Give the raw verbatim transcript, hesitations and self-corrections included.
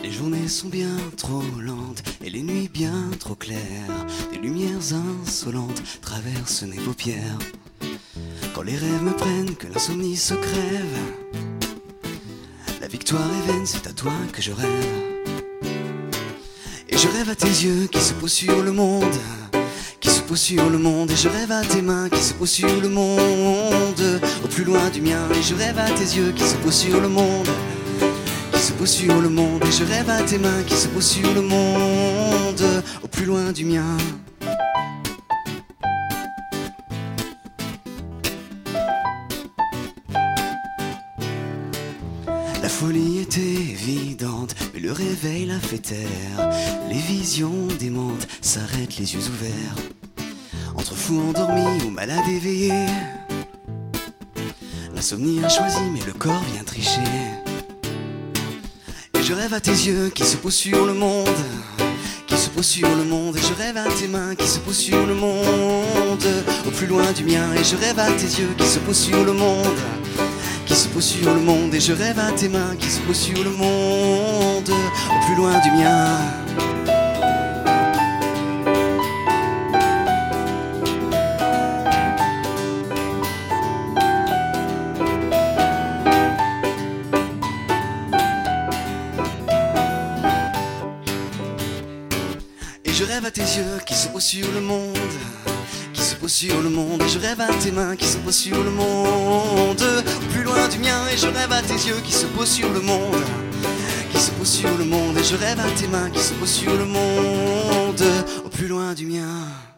Les journées sont bien trop lentes et les nuits bien trop claires. Des lumières insolentes traversent mes paupières. Quand les rêves me prennent, que l'insomnie se crève, la victoire est vaine, c'est à toi que je rêve. Et je rêve à tes yeux qui se posent sur le monde, qui se posent sur le monde. Et je rêve à tes mains qui se posent sur le monde, au plus loin du mien. Et je rêve à tes yeux qui se posent sur le monde, qui se posent sur le monde. Et je rêve à tes mains qui se posent sur le monde, au plus loin du mien. La folie était évidente, mais le réveil l'a fait taire. Les visions démentes s'arrêtent les yeux ouverts. Entre fous endormis ou malades éveillés, l'insomnie a choisi mais le corps vient tricher. Et je rêve à tes yeux qui se posent sur le monde, qui se posent sur le monde. Et je rêve à tes mains qui se posent sur le monde, au plus loin du mien. Et je rêve à tes yeux qui se posent sur le monde, qui se posent sur le monde. Et je rêve à tes mains qui se posent sur le monde, au plus loin du mien. Et je rêve à tes yeux qui se posent sur le monde, qui se posent sur le monde. Et je rêve à tes mains qui se posent sur le monde, au plus loin du mien. Et je rêve à tes yeux qui se posent sur le monde, qui se posent sur le monde. Et je rêve à tes mains qui se posent sur le monde, au plus loin du mien.